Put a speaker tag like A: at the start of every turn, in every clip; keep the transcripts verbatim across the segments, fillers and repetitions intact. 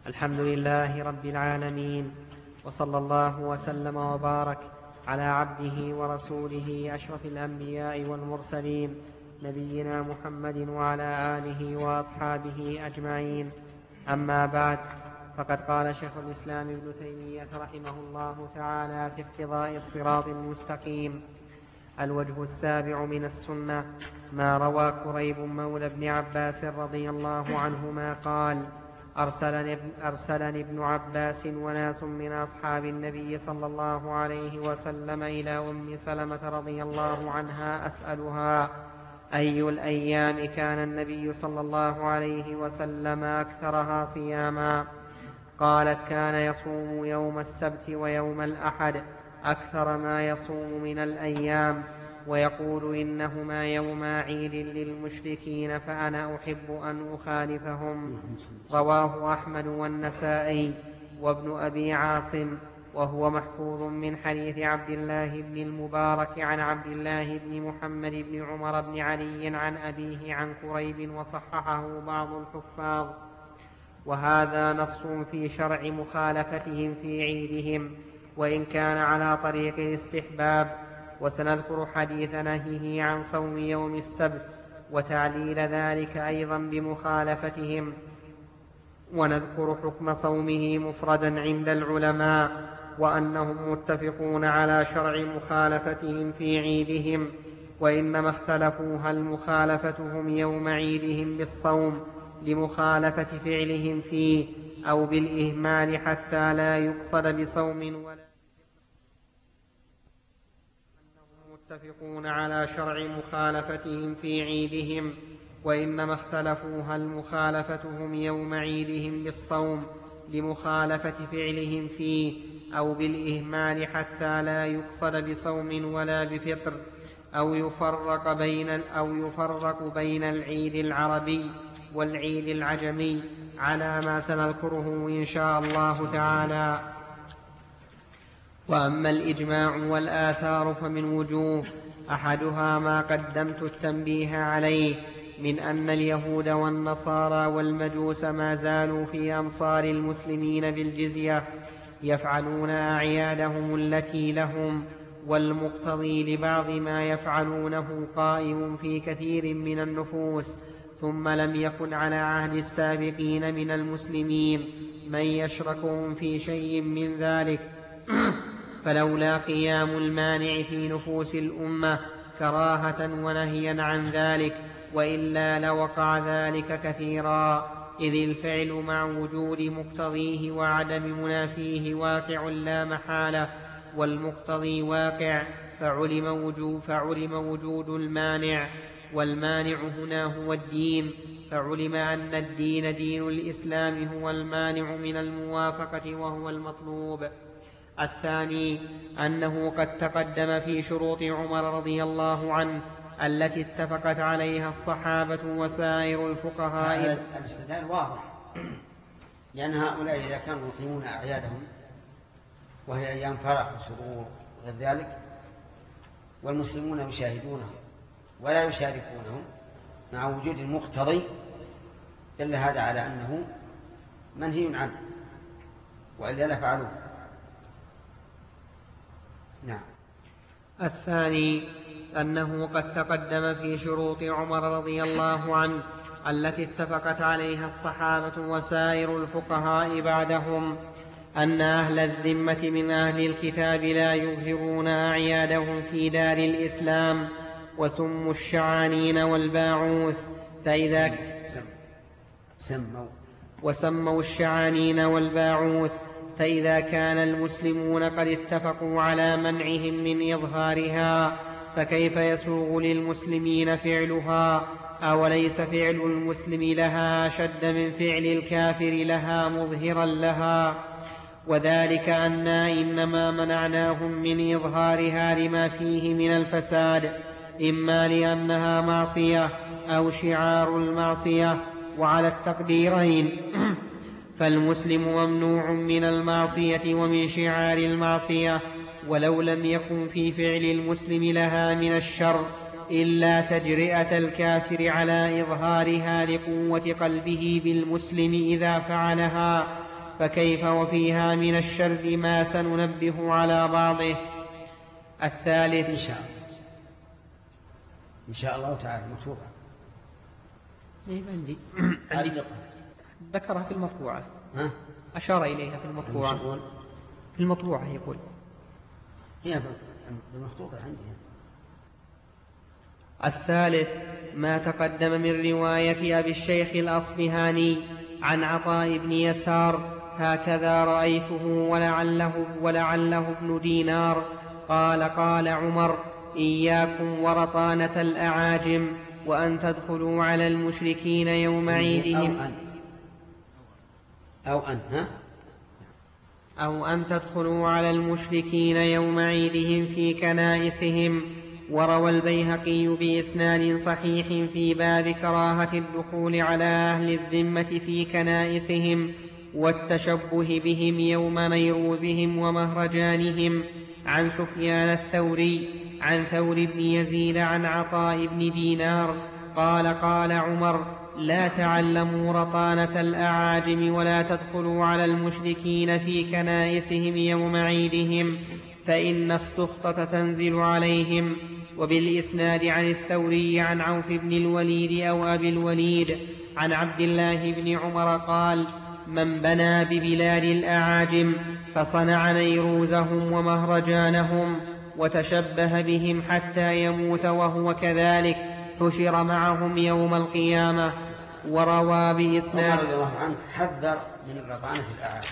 A: الحمد لله رب العالمين، وصلى الله وسلم وبارك على عبده ورسوله أشرف الأنبياء والمرسلين نبينا محمد وعلى آله وأصحابه أجمعين. أما بعد، فقد قال شيخ الإسلام ابن تيمية رحمه الله تعالى في اقتضاء الصراط المستقيم: الوجه السابع من السنة ما روى كريب مولى ابن عباس رضي الله عنهما قال: أرسلني, أرسلني ابن عباس وناس من أصحاب النبي صلى الله عليه وسلم إلى أم سلمة رضي الله عنها أسألها أي الأيام كان النبي صلى الله عليه وسلم أكثرها صياما؟ قالت: كان يصوم يوم السبت ويوم الأحد أكثر ما يصوم من الأيام، ويقول إنهما يوما عيد للمشركين فأنا أحب أن أخالفهم. رواه أحمد والنسائي وابن أبي عاصم، وهو محفوظ من حديث عبد الله بن المبارك عن عبد الله بن محمد بن عمر بن علي عن أبيه عن كريب، وصححه بعض الحفاظ. وهذا نص في شرع مخالفتهم في عيدهم، وإن كان على طريق الاستحباب. وسنذكر حديث نهيه عن صوم يوم السبت وتعليل ذلك أيضا بمخالفتهم، ونذكر حكم صومه مفردا عند العلماء، وأنهم متفقون على شرع مخالفتهم في عيدهم، وإنما اختلفوا هل مخالفتهم يوم عيدهم بالصوم لمخالفة فعلهم فيه أو بالإهمال حتى لا يقصد بصوم ولا متفقون على شرع مخالفتهم في عيدهم، وإنما اختلفوا هل مخالفتهم يوم عيدهم بالصوم لمخالفة فعلهم فيه أو بالإهمال حتى لا يقصد بصوم ولا بفطر، أو يفرق بين أو يفرق بين العيد العربي والعيد العجمي على ما سنذكره إن شاء الله تعالى. وأما الإجماع والآثار فمن وجوه: أحدها ما قدمت التنبيه عليه من أن اليهود والنصارى والمجوس ما زالوا في أمصار المسلمين بالجزية يفعلون أعيادهم التي لهم، والمقتضي لبعض ما يفعلونه قائم في كثير من النفوس، ثم لم يكن على عهد السابقين من المسلمين من يشركهم في شيء من ذلك فلولا قيام المانع في نفوس الأمة كراهة ونهيا عن ذلك، وإلا لوقع ذلك كثيرا، إذ الفعل مع وجود مقتضيه وعدم منافيه واقع لا محالة، والمقتضي واقع فعلم وجود, فعلم وجود المانع، والمانع هنا هو الدين، فعلم أن الدين دين الإسلام هو المانع من الموافقة وهو المطلوب. الثاني أنه قد تقدم في شروط عمر رضي الله عنه التي اتفقت عليها الصحابة وسائر الفقهاء.
B: الاستدلال واضح، لأن هؤلاء إذا كانوا يقيمون أعيادهم وهي أيام فرح وسرور وغير ذلك، والمسلمون يشاهدونهم ولا يشاركونهم مع وجود المقتضي، دل هذا على أنه منهي عنه، وإلا لفعلوه. نعم.
A: الثاني أنه قد تقدم في شروط عمر رضي الله عنه التي اتفقت عليها الصحابة وسائر الفقهاء بعدهم أن أهل الذمة من أهل الكتاب لا يظهرون أعيادهم في دار الإسلام، وسموا الشعانين والباعوث فإذا
B: سموا
A: وسموا الشعانين والباعوث فإذا كان المسلمون قد اتفقوا على منعهم من إظهارها فكيف يسوغ للمسلمين فعلها؟ أوليس فعل المسلم لها أشد من فعل الكافر لها مظهرا لها؟ وذلك أننا إنما منعناهم من إظهارها لما فيه من الفساد، إما لأنها معصية أو شعار المعصية، وعلى التقديرين فالمسلم ممنوع من المعصية ومن شعار المعصية، ولو لم يكن في فعل المسلم لها من الشر إلا تجرئة الكافر على إظهارها لقوة قلبه بالمسلم إذا فعلها، فكيف وفيها من الشر ما سننبه على بعضه. الثالث
B: إن شاء الله إن شاء الله تعالى مكتوبة.
A: إيه عندي عندي ذكرها في المطبوعة.
B: ها؟
A: أشار إليها في المطبوعة. في المطبوعة يقول
B: هي بالمخطوطة عندي.
A: الثالث ما تقدم من رواية أبي الشيخ الأصبهاني عن عطاء بن يسار هكذا رأيته ولعله, ولعله ابن دينار قال قال عمر إياكم ورطانة الأعاجم وأن تدخلوا على المشركين يوم عيدهم
B: أو أن أو أن, ها؟
A: أو أن تدخلوا على المشركين يوم عيدهم في كنائسهم. وروى البيهقي بإسناد صحيح في باب كراهة الدخول على أهل الذمة في كنائسهم والتشبه بهم يوم نيروزهم ومهرجانهم عن سفيان الثوري عن ثور بن يزيد عن عطاء بن دينار قال قال عمر لا تعلموا رطانة الأعاجم ولا تدخلوا على المشركين في كنائسهم يوم عيدهم فإن السخطة تنزل عليهم. وبالإسناد عن الثوري عن عوف بن الوليد أو أبي الوليد عن عبد الله بن عمر قال من بنى ببلاد الأعاجم فصنع نيروزهم ومهرجانهم وتشبه بهم حتى يموت وهو كذلك حشر معهم يوم القيامة. وروى بإسناد
B: رضي الله عنه حذر من رطانة الأعاجم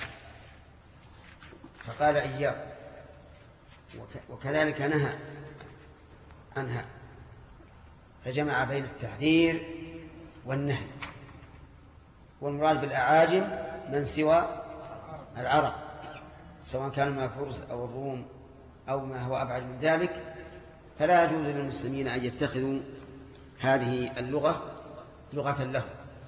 B: فقال إياه وكذلك نهى عنها فجمع بين التحذير والنهي. والمراد بالأعاجم من سوى العرب سواء كان من الفرس أو الروم أو ما هو أبعد من ذلك فلا يجوز للمسلمين أن يتخذوا هذه اللغة لغة له.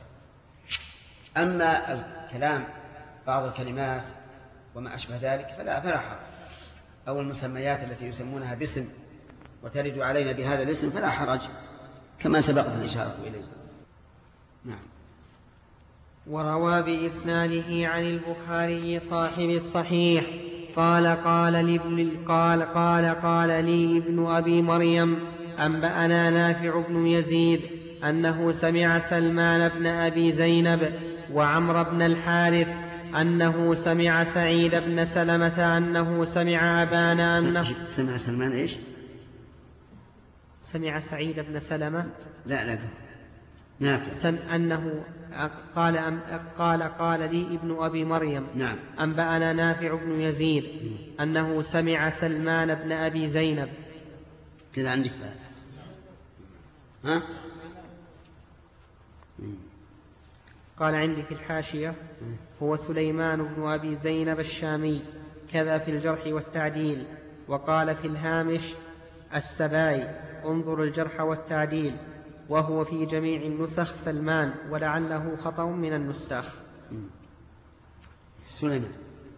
B: أما الكلام بعض الكلمات وما أشبه ذلك فلا فلا حرج أو المسميات التي يسمونها باسم وترد علينا بهذا الاسم فلا حرج كما سبقت الإشارة إليه. نعم.
A: وروى بإسناده عن البخاري صاحب الصحيح قال قال لي قال قال قال لي ابن أبي مريم أنبأنا نافع بن يزيد أنه سمع سلمان بن أبي زينب وعمر بن الحارث أنه سمع سعيد بن سلمة أنه سمع أبان أنه
B: سمع سلمان إيش؟
A: سمع سعيد بن سلمة
B: لا لا نافع
A: سم أنه قال أم قال قال لي ابن أبي مريم
B: نعم
A: أنبأنا نافع بن يزيد أنه سمع سلمان بن أبي زينب
B: كذا عندك بقى ها؟
A: قال عندي في الحاشية هو سليمان بن أبي زينب الشامي كذا في الجرح والتعديل. وقال في الهامش السباي انظر الجرح والتعديل وهو في جميع النسخ سلمان ولعله خطأ من النساخ.
B: سليمان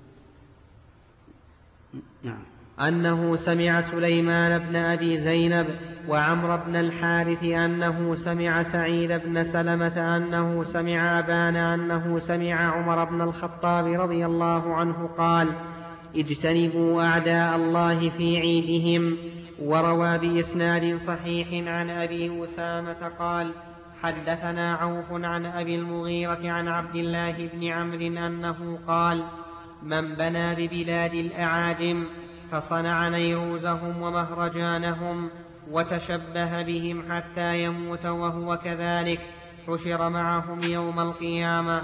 B: نعم
A: أنه سمع سليمان بن أبي زينب وعمر بن الحارث أنه سمع سعيد بن سلمة أنه سمع أبان أنه سمع عمر بن الخطاب رضي الله عنه قال اجتنبوا أعداء الله في عيدهم. وروى بإسناد صحيح عن أبي أسامة قال حدثنا عوف عن أبي المغيرة عن عبد الله بن عمرو أنه قال من بنى ببلاد الأعاجم فصنع نيروزهم ومهرجانهم وتشبه بهم حتى يموت وهو كذلك حشر معهم يوم القيامة.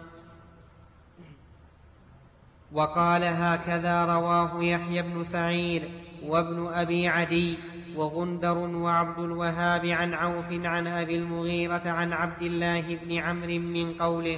A: وقال هكذا رواه يحيى بن سعيد وابن أبي عدي وغندر وعبد الوهاب عن عوف عن أبي المغيرة عن عبد الله بن عمرو من قوله.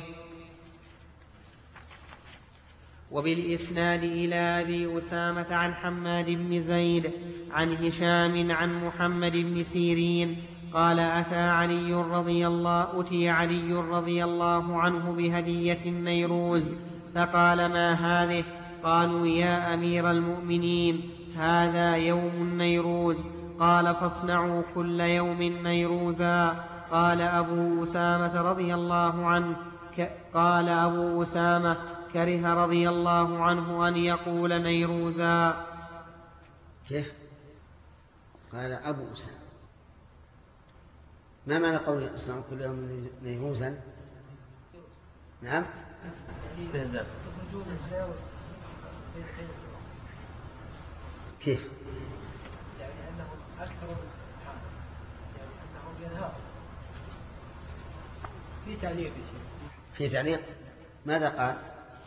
A: وبالإسناد إلى أبي أسامة عن حماد بن زيد عن هشام عن محمد بن سيرين قال أتى علي رضي الله أتي علي رضي الله عنه بهدية النيروز فقال ما هذه؟ قالوا يا أمير المؤمنين هذا يوم النيروز. قال فاصنعوا كل يوم نيروزا. قال أبو أسامة رضي الله عنه قال أبو أسامة: كره رضي الله عنه أن يقول نيروزا.
B: كيف؟ قال أبو أسامة. ما معنى قوله اصنعوا كل يوم نيروزا؟ نعم. كيف؟
C: يعني أنهم أكثر من الحال، يعني أنهم ينهار. في تعليق
B: في تعليق ماذا قال؟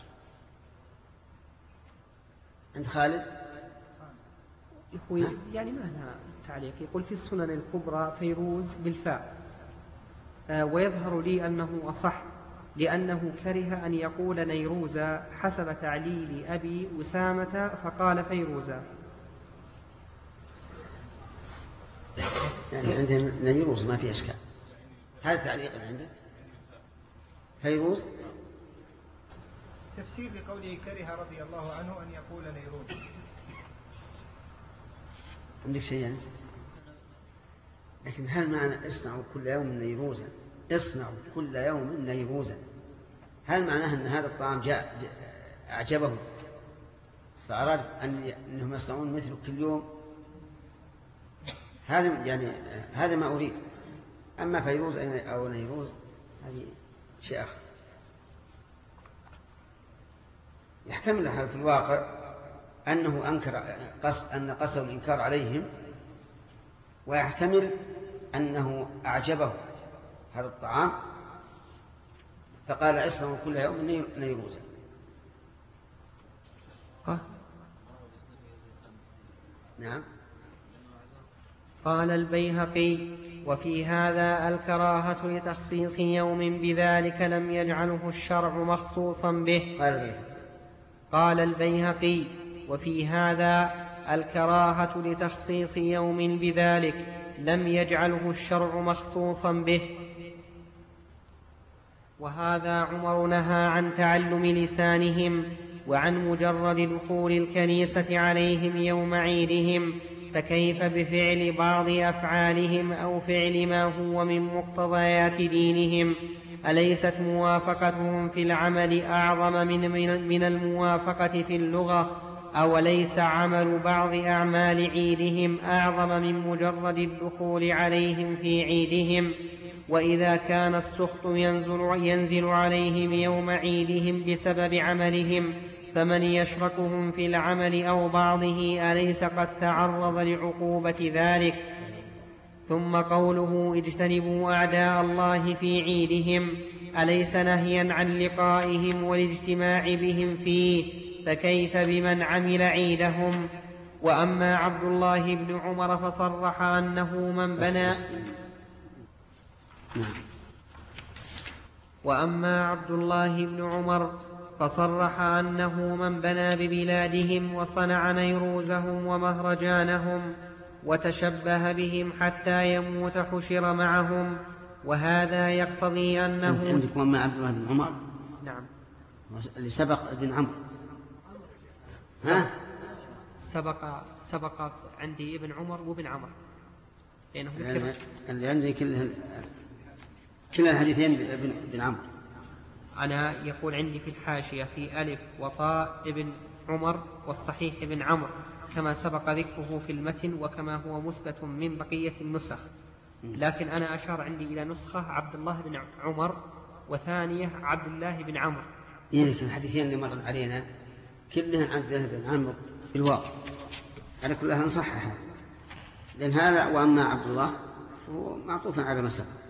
B: عند خالد؟
A: يقول يعني معنى تعليق، يقول في السنن الكبرى فيروز بالفاء، آه ويظهر لي أنه أصح، لأنه كره أن يقول نيروزا حسب تعليل أبي أسامة فقال فيروزا.
B: يعني عندنا نيروز ما في إشكال. هذا تعليق عنده فيروز.
C: تفسير لقوله كره رضي الله عنه أن يقول نيروز.
B: عندك شيء يعني؟ لكن هل معنى اصنعوا كل يوم نيروزا، اصنعوا كل يوم نيروزا، هل معناه أن هذا الطعام جاء, جاء أعجبه فأراد أن أنهم يصنعون مثله كل يوم؟ هذا يعني هذا ما أريد. أما فيروز أو نيروز هذه شيء آخر. يحتمل في الواقع أنه أنكر قصد أن قصد الإنكار عليهم، ويحتمل أنه أعجبه هذا الطعام فقال اصنعوا كل يوم نيروزا. نعم.
A: قال البيهقي: وفي هذا الكراهة لتخصيص يوم بذلك لم يجعله الشرع مخصوصا به.
B: قال البيهقي
A: قال البيهقي: وفي هذا الكراهة لتخصيص يوم بذلك لم يجعله الشرع مخصوصا به. وهذا عمر نهى عن تعلم لسانهم وعن مجرد دخول الكنيسة عليهم يوم عيدهم، فكيف بفعل بعض أفعالهم أو فعل ما هو من مقتضيات دينهم؟ أليست موافقتهم في العمل أعظم من, من, من الموافقة في اللغة؟ أوليس عمل بعض أعمال عيدهم أعظم من مجرد الدخول عليهم في عيدهم؟ وإذا كان السخط ينزل, ينزل عليهم يوم عيدهم بسبب عملهم، فمن يشركهم في العمل أو بعضه أليس قد تعرض لعقوبة ذلك؟ ثم قوله اجتنبوا أعداء الله في عيدهم أليس نهيا عن لقائهم والاجتماع بهم فيه؟ فكيف بمن عمل عيدهم؟ وأما عبد الله بن عمر فصرح أنه من بنى وأما عبد الله بن عمر فصرح أنه من بنى ببلادهم وصنع نيروزهم ومهرجانهم وتشبه بهم حتى يموت حشر معهم، وهذا يقتضي أنه
B: عندك وأما عبد الله بن عمر.
A: نعم.
B: اللي سبق ابن عمرو. ها؟
A: سبق سبق عندي ابن عمر وابن عمر، لأنه
B: ذكر اللي عندي كل كل الحديثين ابن عمرو.
A: أنا يقول عندي في الحاشية في ألف وطاء ابن عمر والصحيح ابن عمرو كما سبق ذكره في المتن وكما هو مثبت من بقية النسخ، لكن أنا أشار عندي إلى نسخة عبد الله بن عمر وثانية عبد الله بن عمرو.
B: إيه لكن الحديثين اللي مرن علينا كلها عبد الله بن عمرو في الواقع على كلها نصحها، لأن هذا وأما عبد الله هو معطوف على ما سبق.